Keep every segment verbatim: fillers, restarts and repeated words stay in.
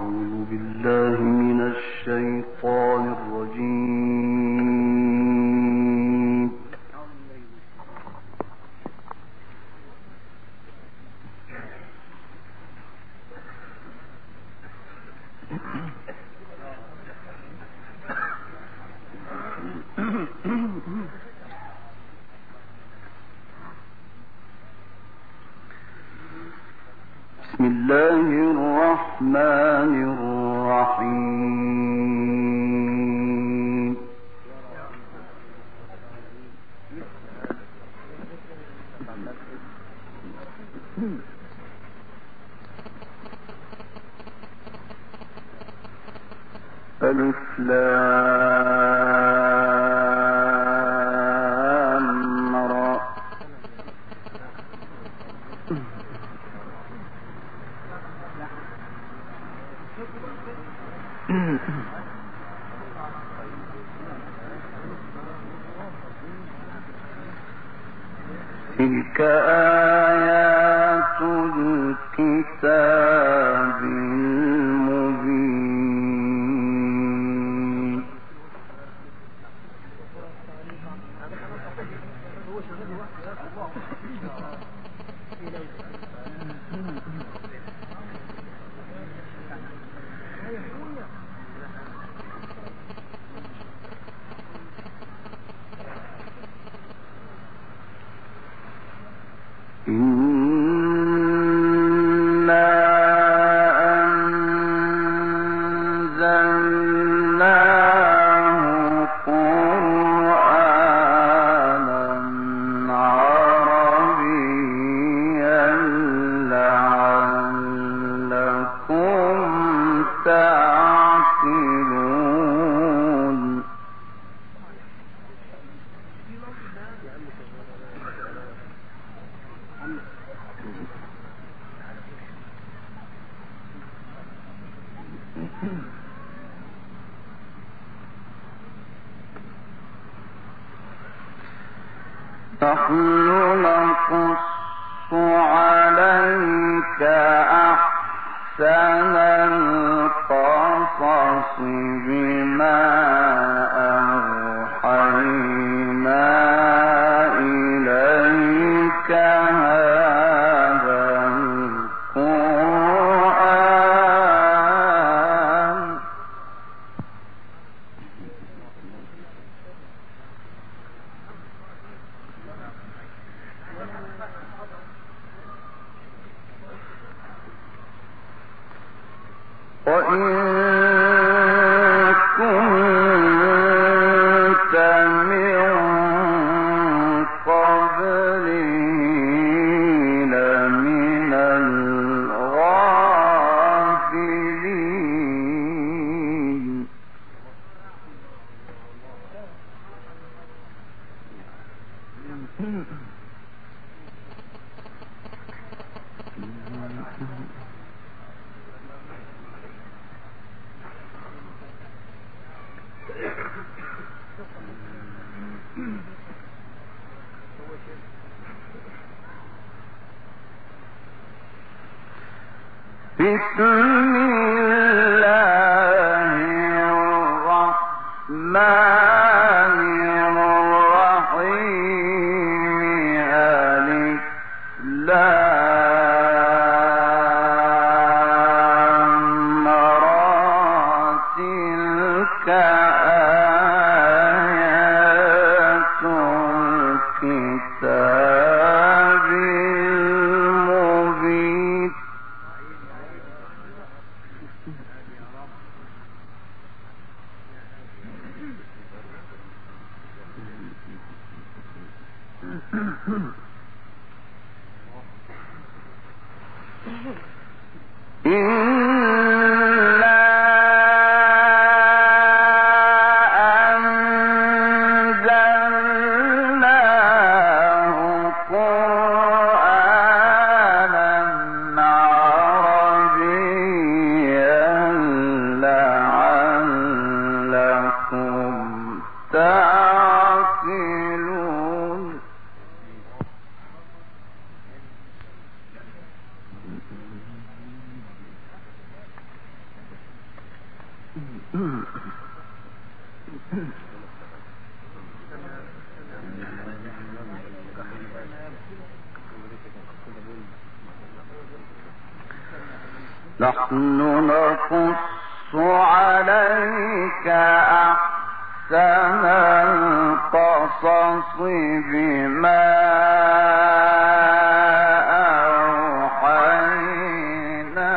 بسم الله الرحمن الرحيم. ألف لام را تلك آيات الكتاب المبين. إنا أنزلناه قرآنا عربيا لعلكم تعقلون. نحن نقص عليك أحسن القصص بما أوحينا إليك هذا القرآن. وإن كنت من قبله لمن الغافلين. بسم الله الرحمن الرحيم. ألف لام را تلك آيات الكتاب المبين. نحن نقص عليك أحسن القصص بما أوحينا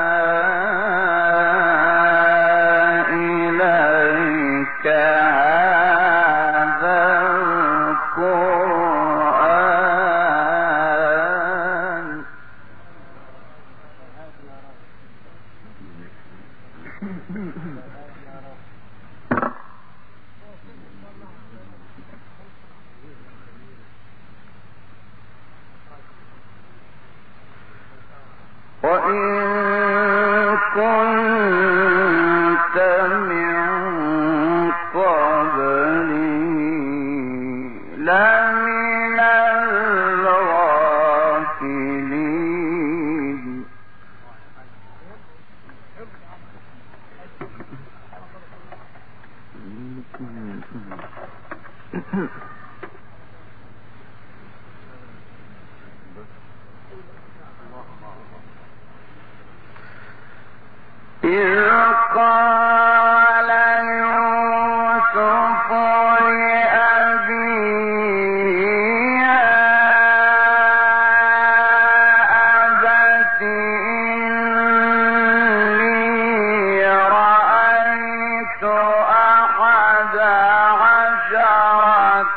إليك هذا القرآن. وإن كنت من قبله لمن الغافلين. إذ قال يوسف لأبيه يا أبت إني رأيت أحد عشر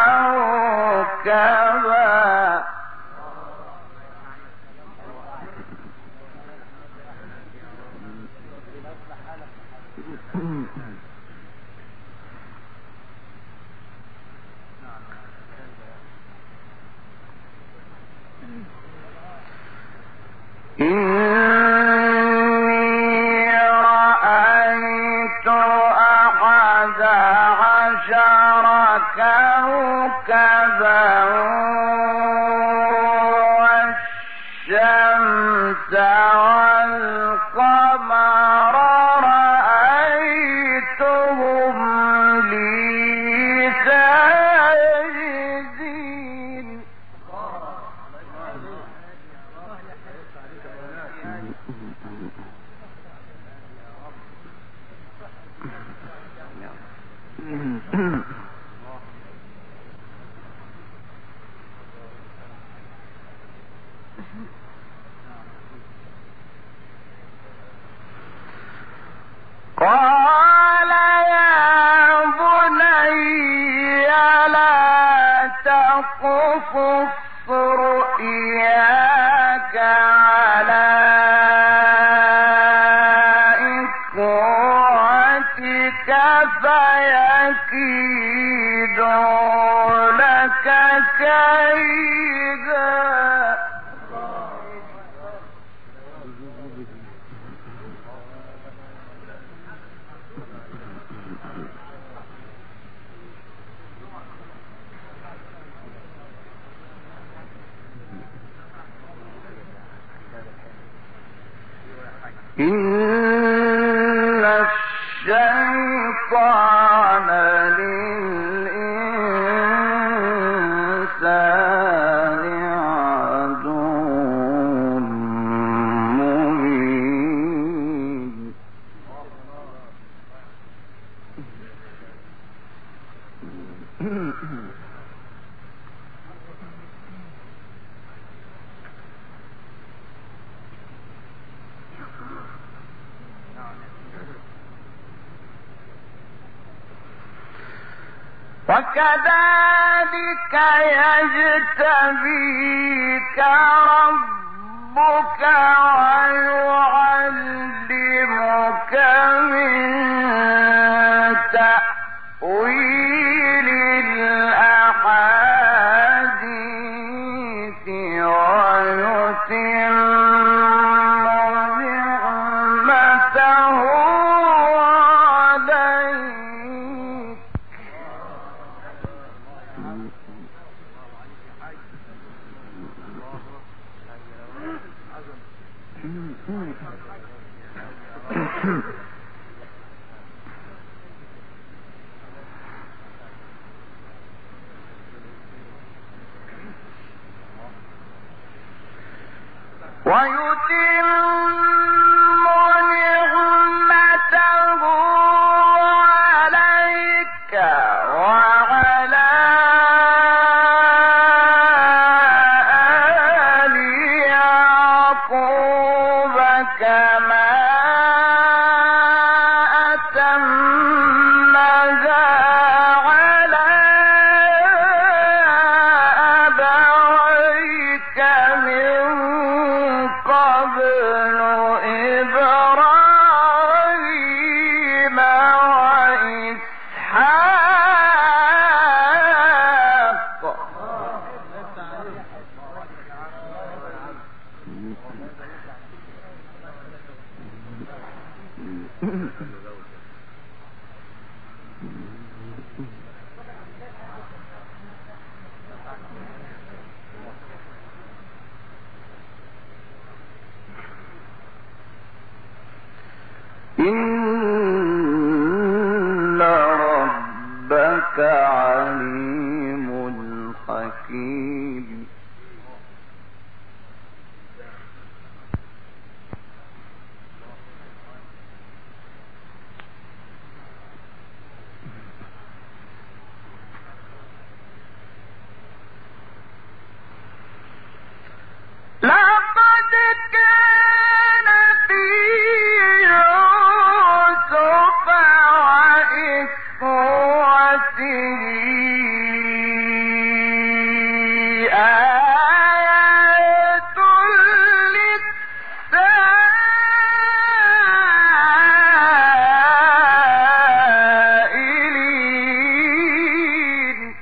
كوكبا إني رأيت أحد عشر كوكبا والشمس والقمر رأيتهم لي ساجدين. قال يا بني لا تقصص رؤياك على إخوتك فيكيدوا لك كيدا. إن الشيطان للإنسان عدو مبين. وكذلك يجتبيك ربك ويعلمك من تأويل الأحاديث ويتم نعمته عليك. إن ربك عليم حكيم لقد كان في يوسف وإخوته آيات للسائلين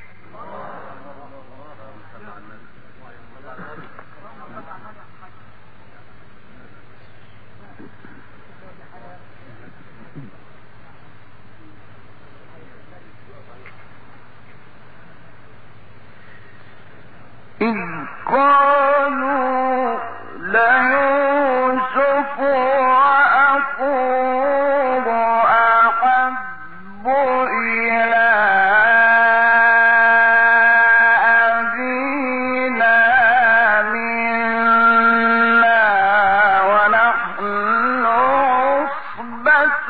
إذ قالوا ليوسف وأخوه أحب إلى أبينا منا ونحن عصبة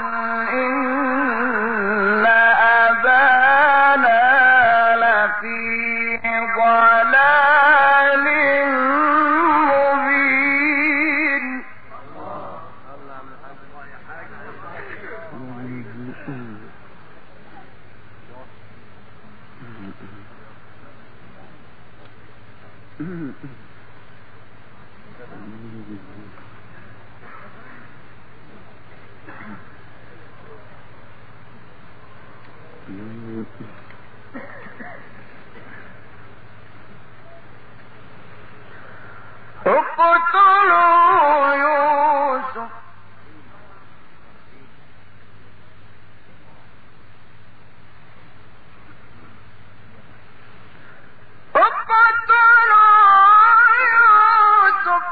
إن أبانا لفي ضلال مبين اقتلوا يوسف اقتلوا يوسف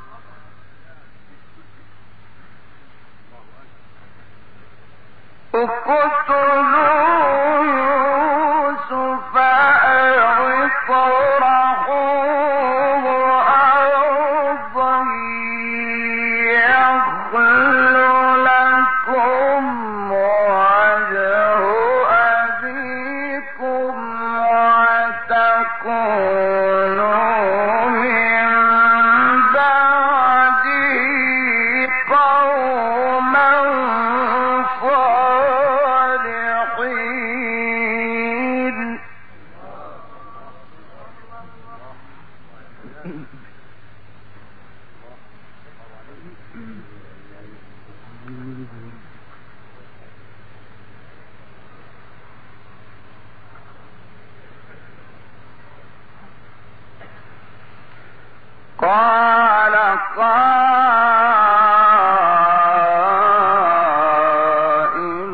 اقتلوا يوسف أو اطرحوه أرضا يخل لكم وجه أبيكم وتكونوا من بعده قوما صالحين قال قائل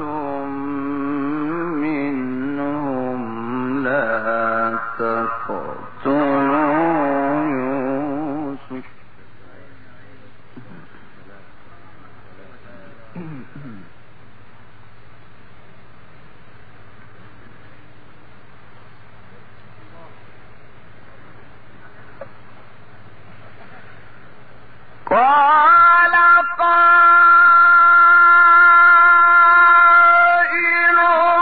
منهم لا تقتلوا يوسف قال قائل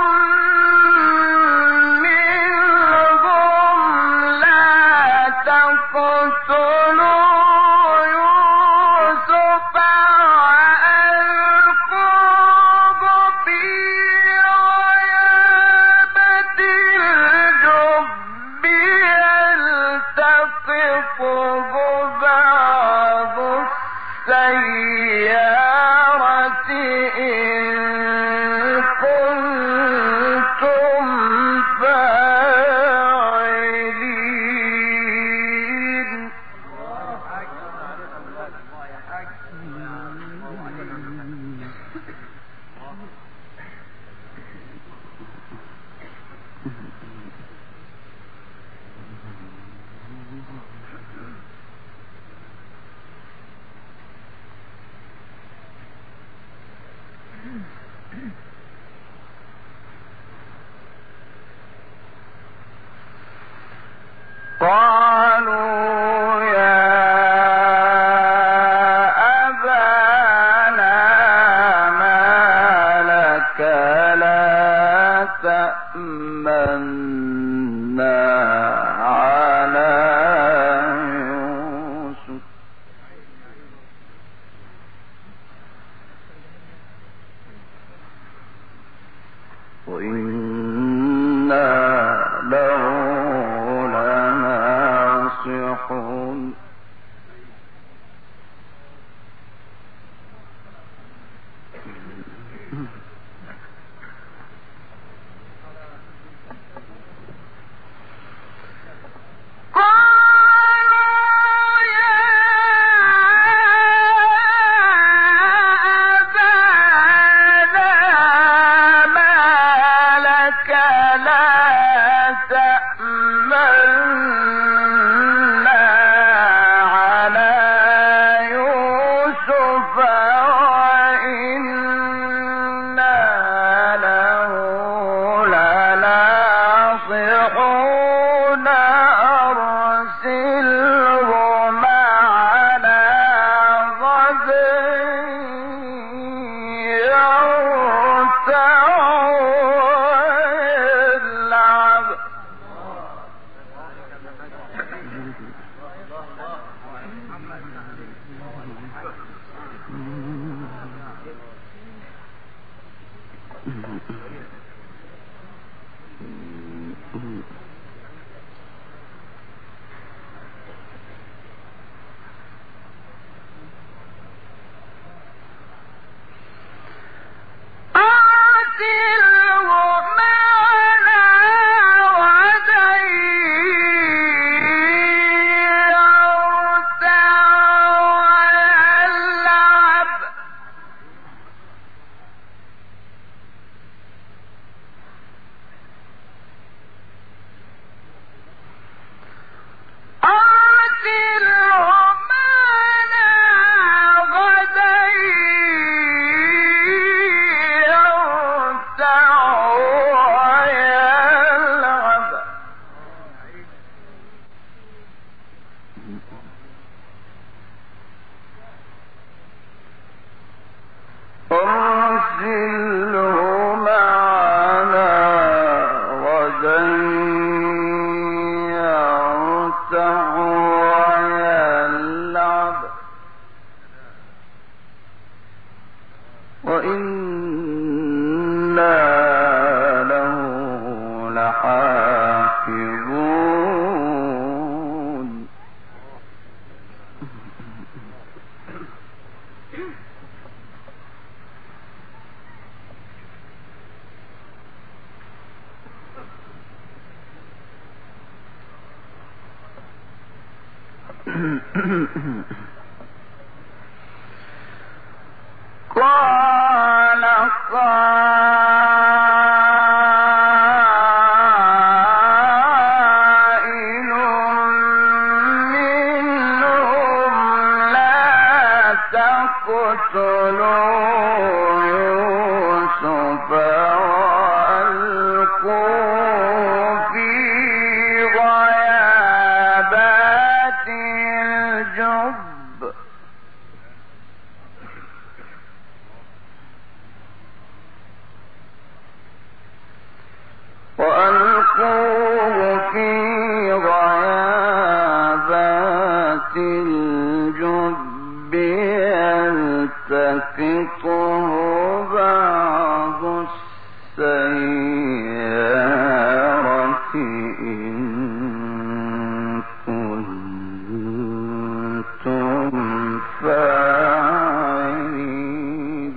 منهم لا تقتلوا يوسف وألقوه تأمنا على يوسف وإنا له لناصحون قال قائل منهم لا تقتلوا يوسف وألقوه في غيابات الجب وألقوه في غيابات الجب يلتقطه بعض السيارة إن كنتم فاعلين.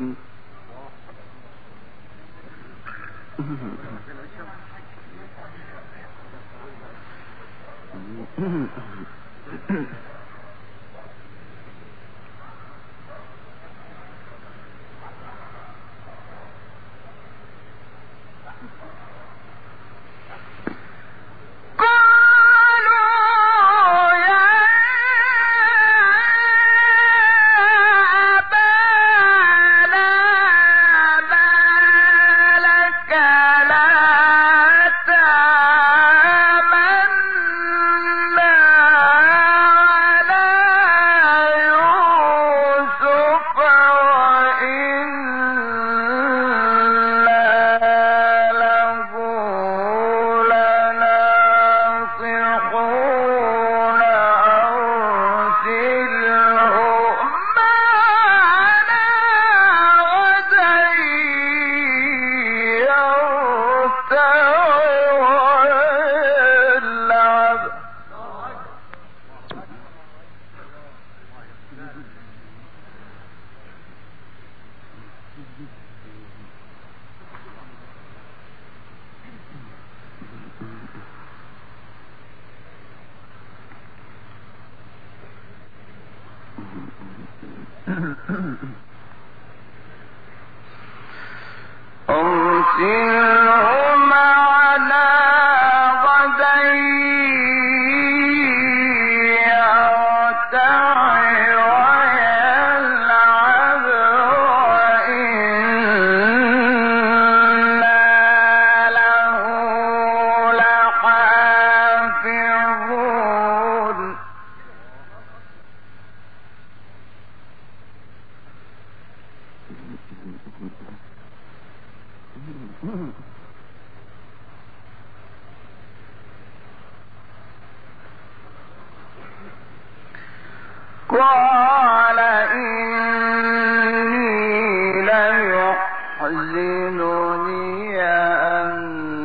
أرسلهم على غدا يرتع ويلعب وإنا له لحافظون قال إني ليحزنني أن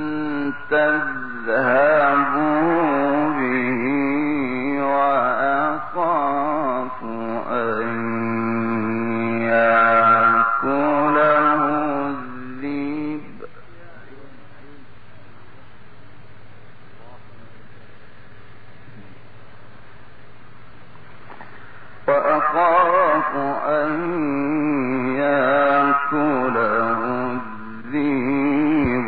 تذهبوا به وأخاف أن يأكله الذئب وأخاف أن يأكله الذئب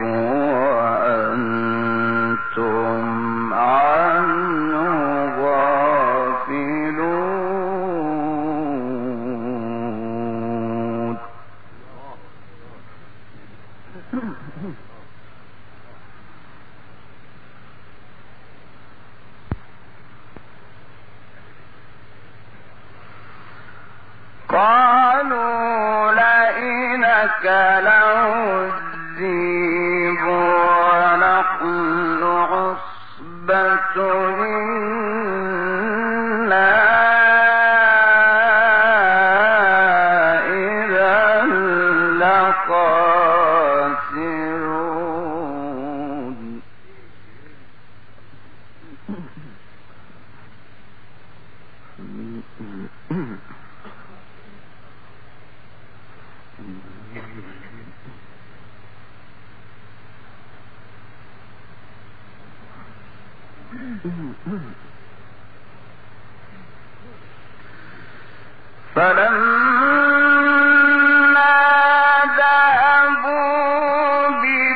وأنتم عنه غافلون قالوا لئن أكله الذئب ونحن عصبة إنا إذا لخاسرون فلما ذهبوا به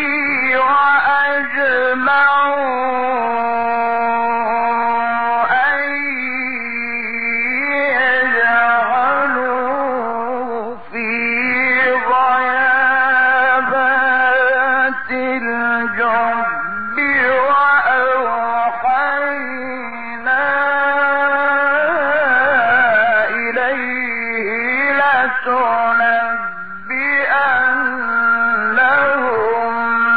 وأجمعوا أن يجعلوا في غيابات الجب وأوحينا إليه لتنبئنهم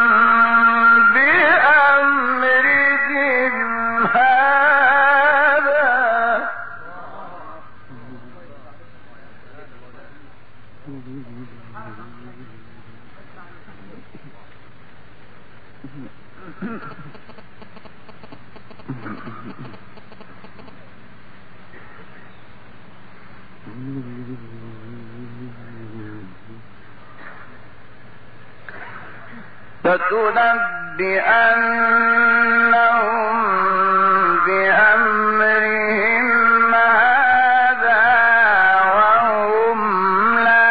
بأمرهم هذا لتنبئنهم بأمرهم هذا وهم لا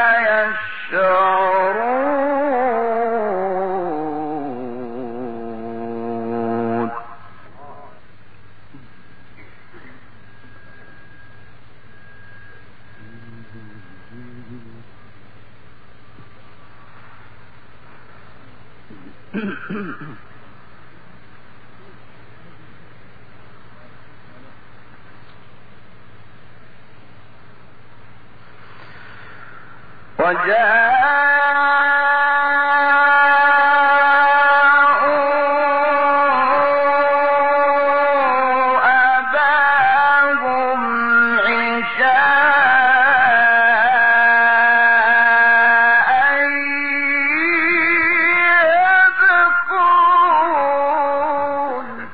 يشعرون وجاءوا أباهم عشاء يبكون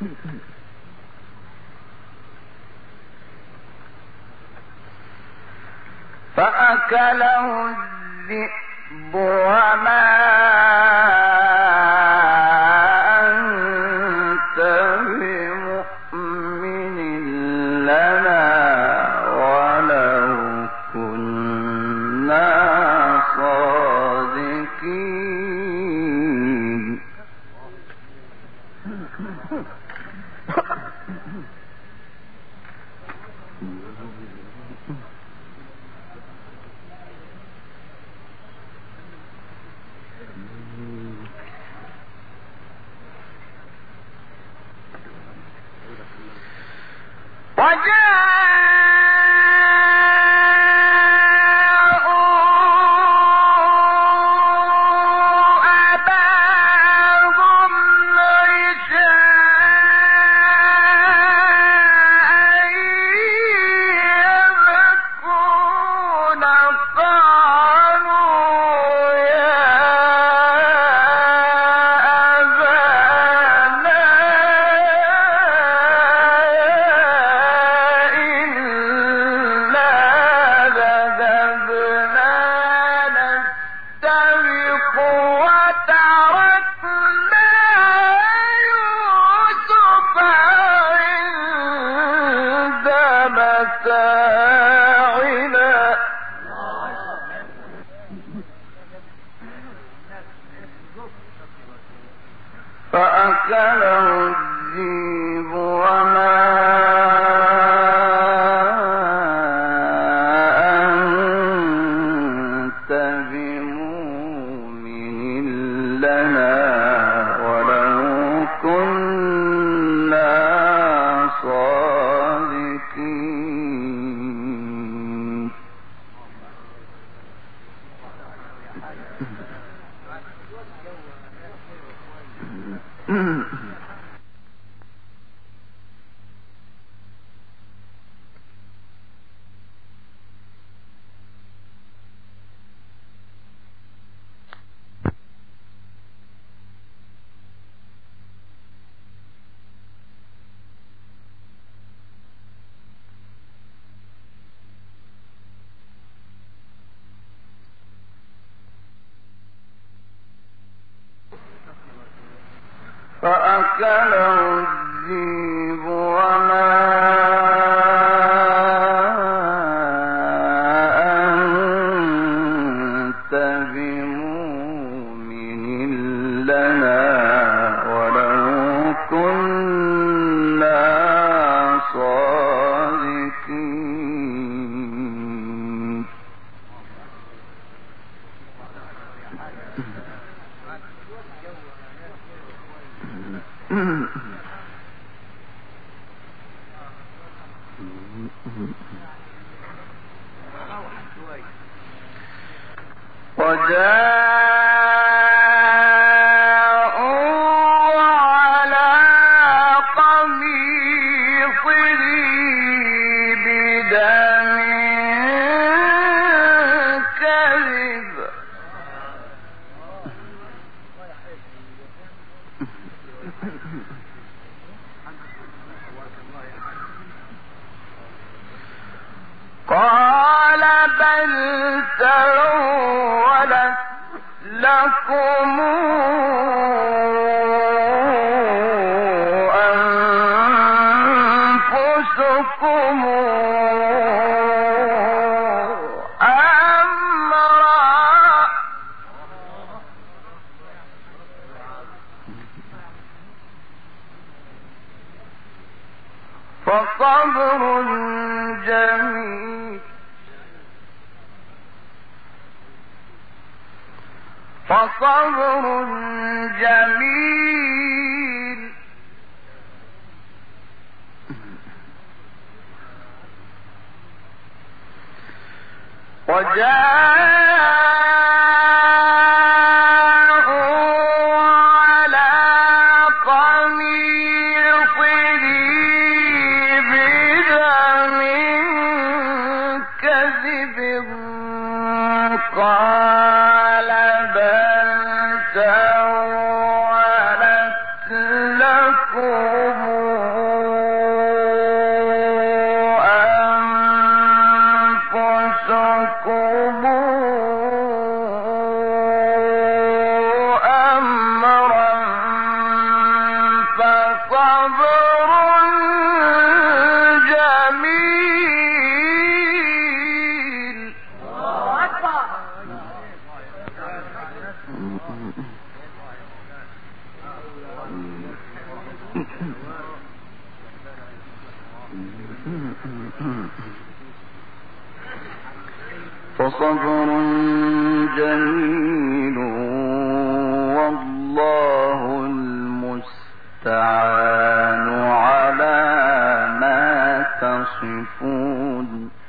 فأكله الذئب وما أنت بمؤمن لنا ولو كنا صادقين. فأكله الذئب وما أنت بمؤمن لنا ولو كنا صادقين. فأكله الذئب وما أنت بمؤمن لنا ولو كنا صادقين. وجاءوا على قميصه بدم كذب قال بل سولت لكم أنفسكم أمرا فصبر جميل فصبر جميل وجاءوا على قميصه بدم كذب قال بل سولت لكم جميل. فصبر جميل والله المستعان على ما تصفون.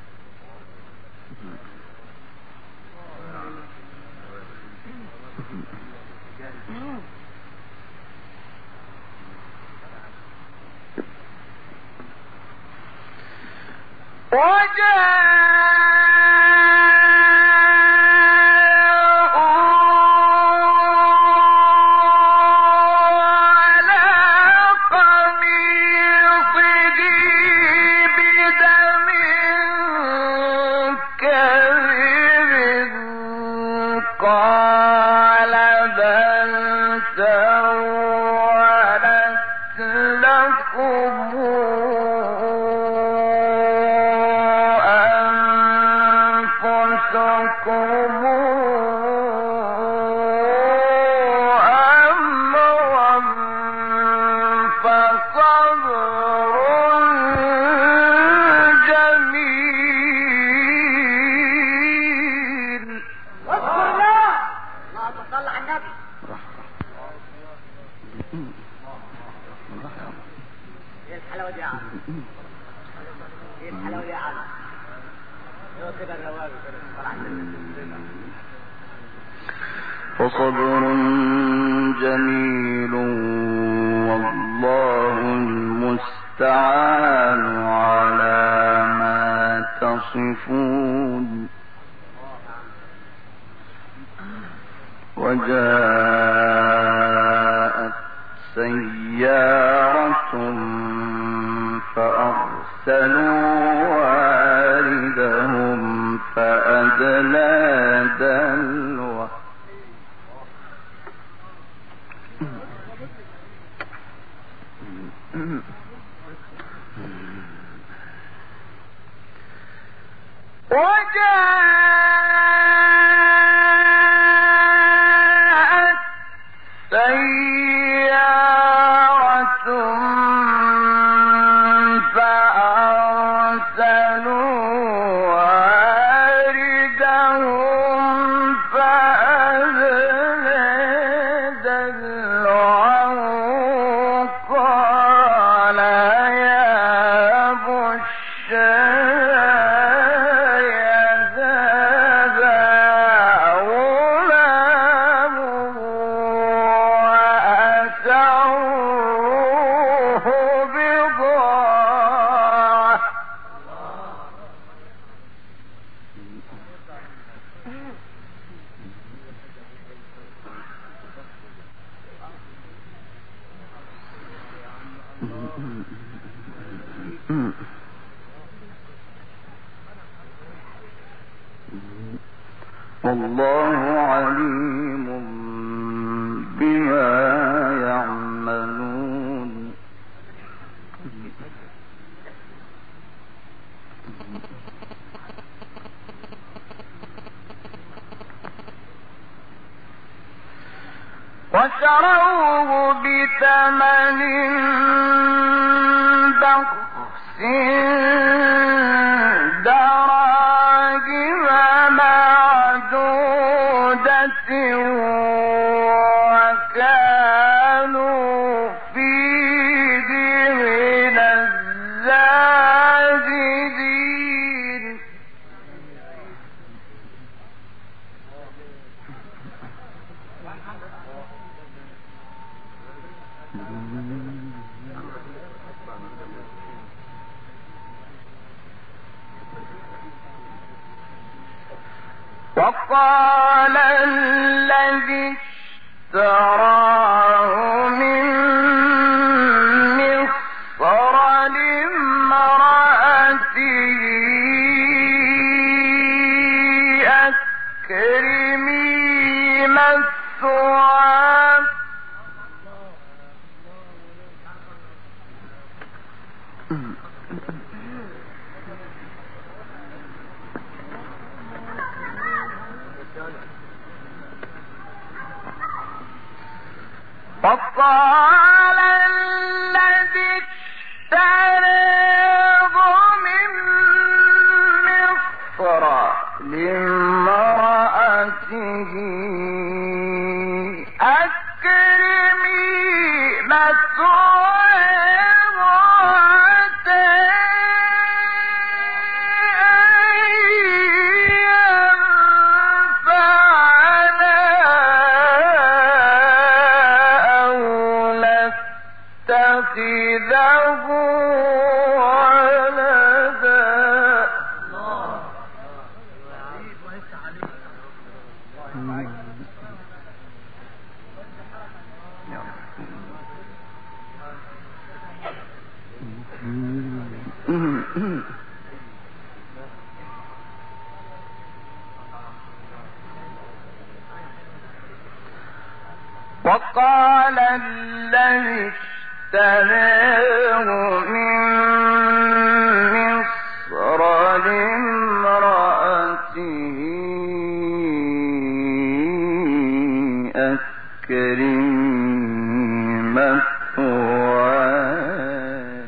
فصبر جميل والله المستعان على ما تصفون. وجاءت سيارة فأرسلوا واردهم فأدلى دلوه وجاءت سيارة فأرسلوا واردهم فأدلى دلوه قال يا بشرى والله عليم بما يعملون. وشروه بثمن بخس دراهم معدودة وكانوا فيه من الزاهدين. وقال الذي اشتراه من مصر لامرأته أكرمي مثواه فقال الذي اشتريه من مصر لامرأته أكرمي مثواه اتخذه ولدا. وقال الذي اشتريه من مصر لامرأته أكرمي مثواه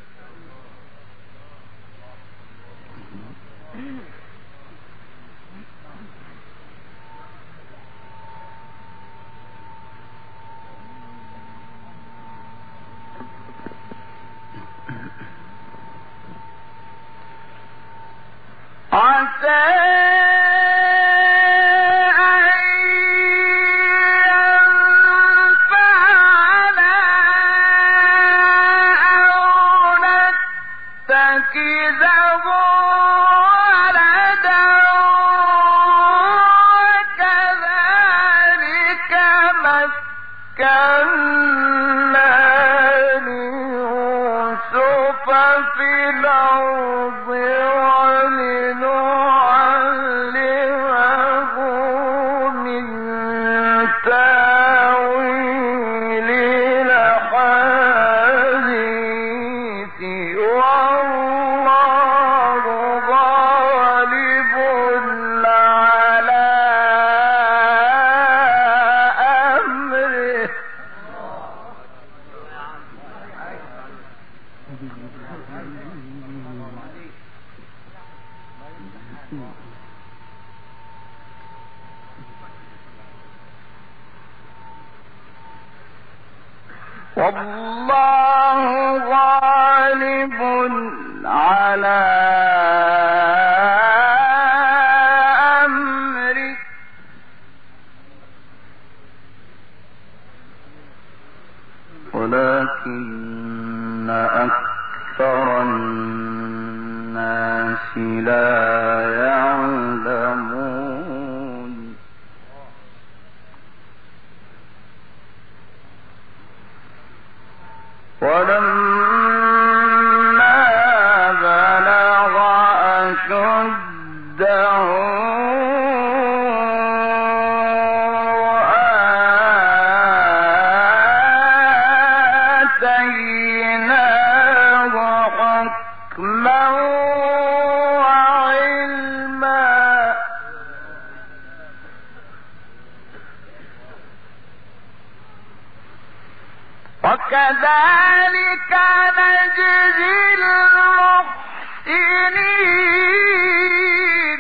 عسى والله غالب على أمره ولكن أكثر الناس لا يعلمون. ولما بلغ أشده آتيناه حكما وعلما وكذلك نجزي المحسنين.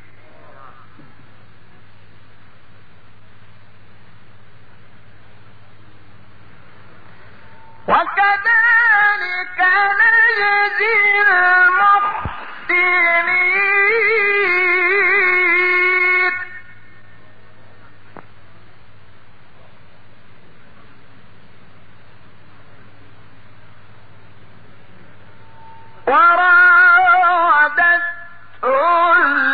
وكذلك نجزي المحسنين. وراودته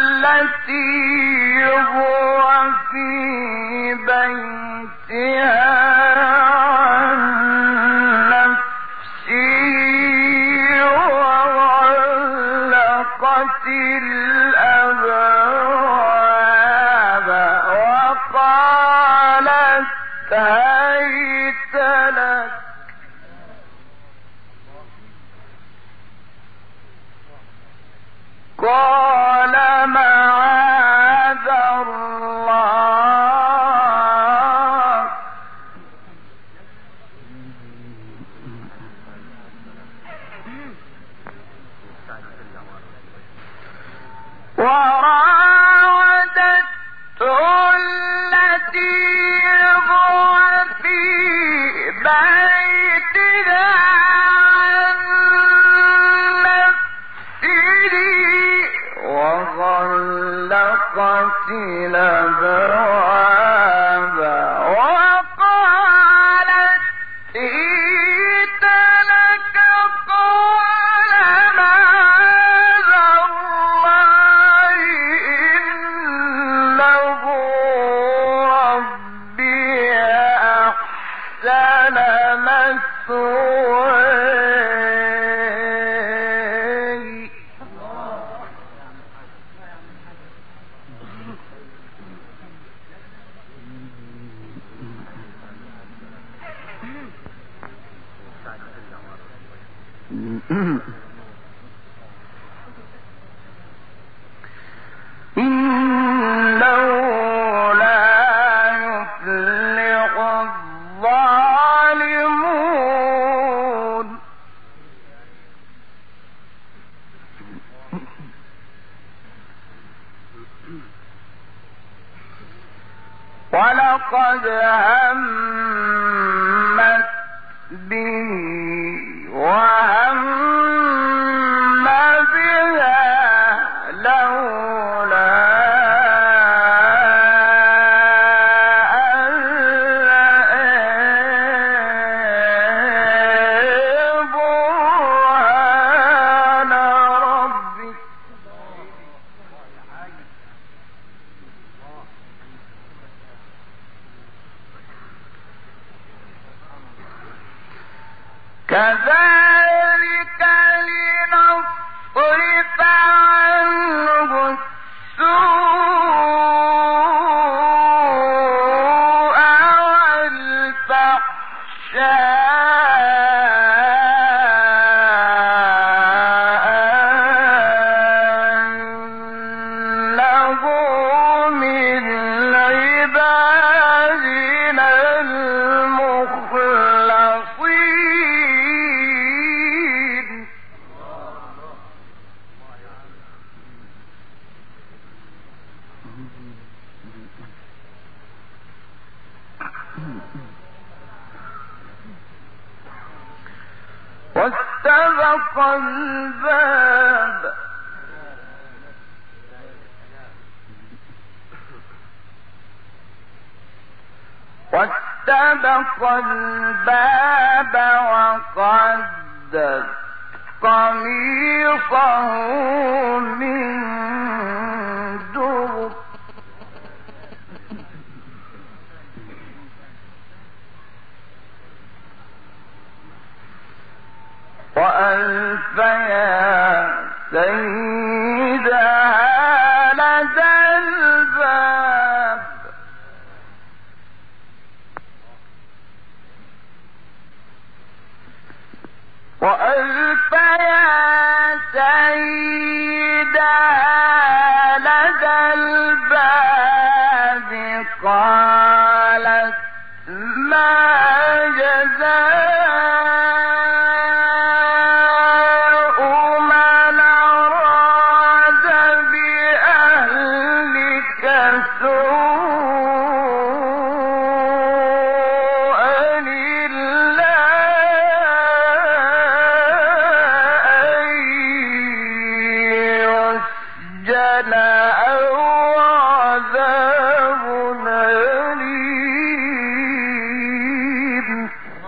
التي هو في بيتها عن نفسه وغلقت الأبواب وقالت هيت لك قال معاذ الله وراودته التي هو في بيتها عن نفسه وغلقت الأبواب وقالت هيت لك قال معاذ الله إنه ربي أحسن مثواي إنه لا يفلح الظالمون ولقد همت به وهم بها لولا أن رأى برهان ربه كذلك لنصرف عنه السوء والفحشاء إنه من عبادنا المخلصين واستبق الباب واستبق الباب وقدت قميصه من دبر وألف يا سيدها لدى الباب وألف يا سيدها لدى الباب قالت ما جزاء من أراد بأهلك سوءا إلا أن يسجن أو عذاب أليم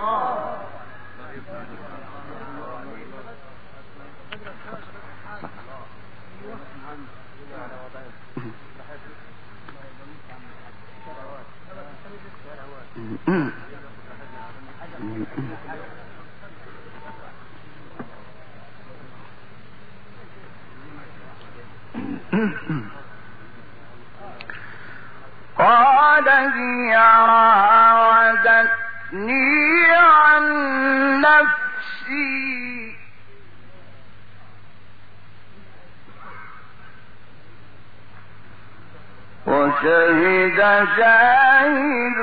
قال هي راودتني عن نفسي وشهد شاهد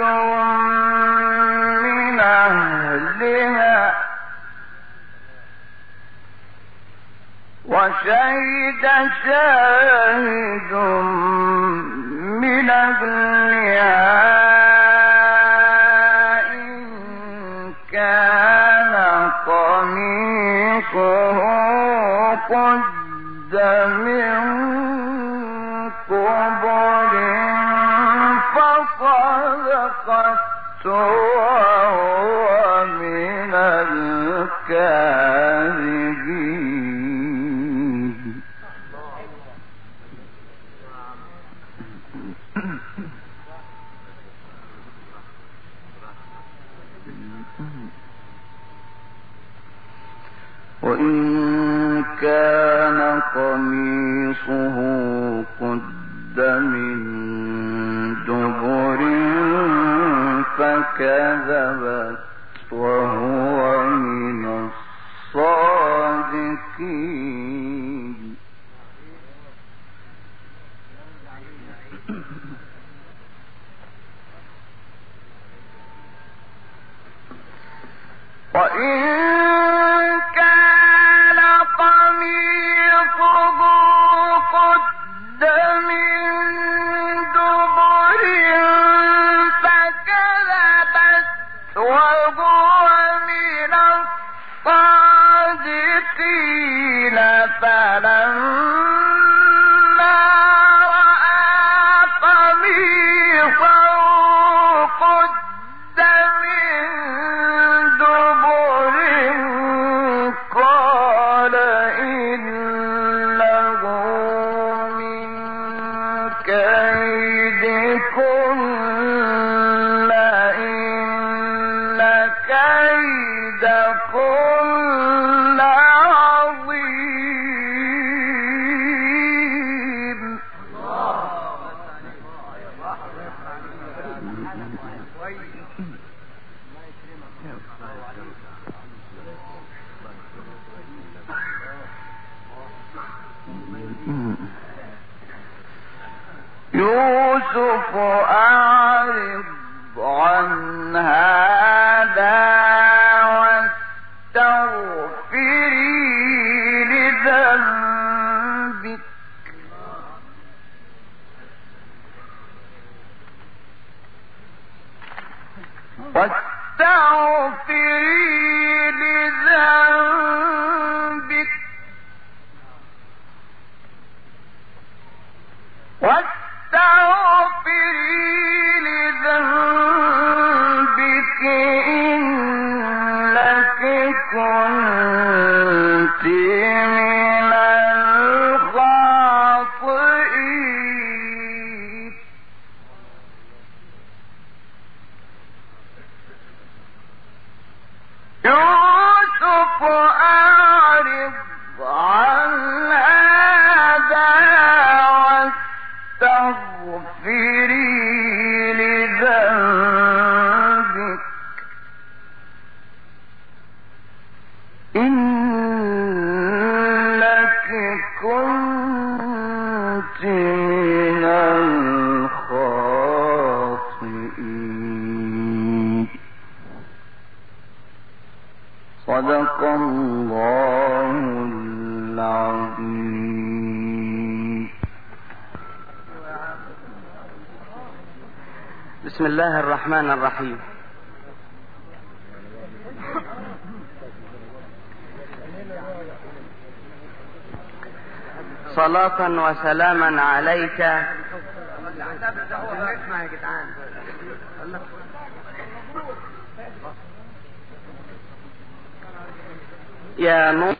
من أهلها وشهد شاهد من أهلها إن كان قميصه قد من قبل فصدقت وهو من الكاذبين. وإن كان قميصه قد من دبر فكذبت وهو من الصادقين. وإن يوسف أعرض عن هذا واستغفري لذنبك واستغفري لذنبك واستغفري لذنبك إنك كنت من الخاطئين. يوسف أعرض عن هذا واستغفري لذنبك إنك كنت من الخاطئين. صدق الله العظيم. بسم الله الرحمن الرحيم. صلاة وسلاما عليك يا نور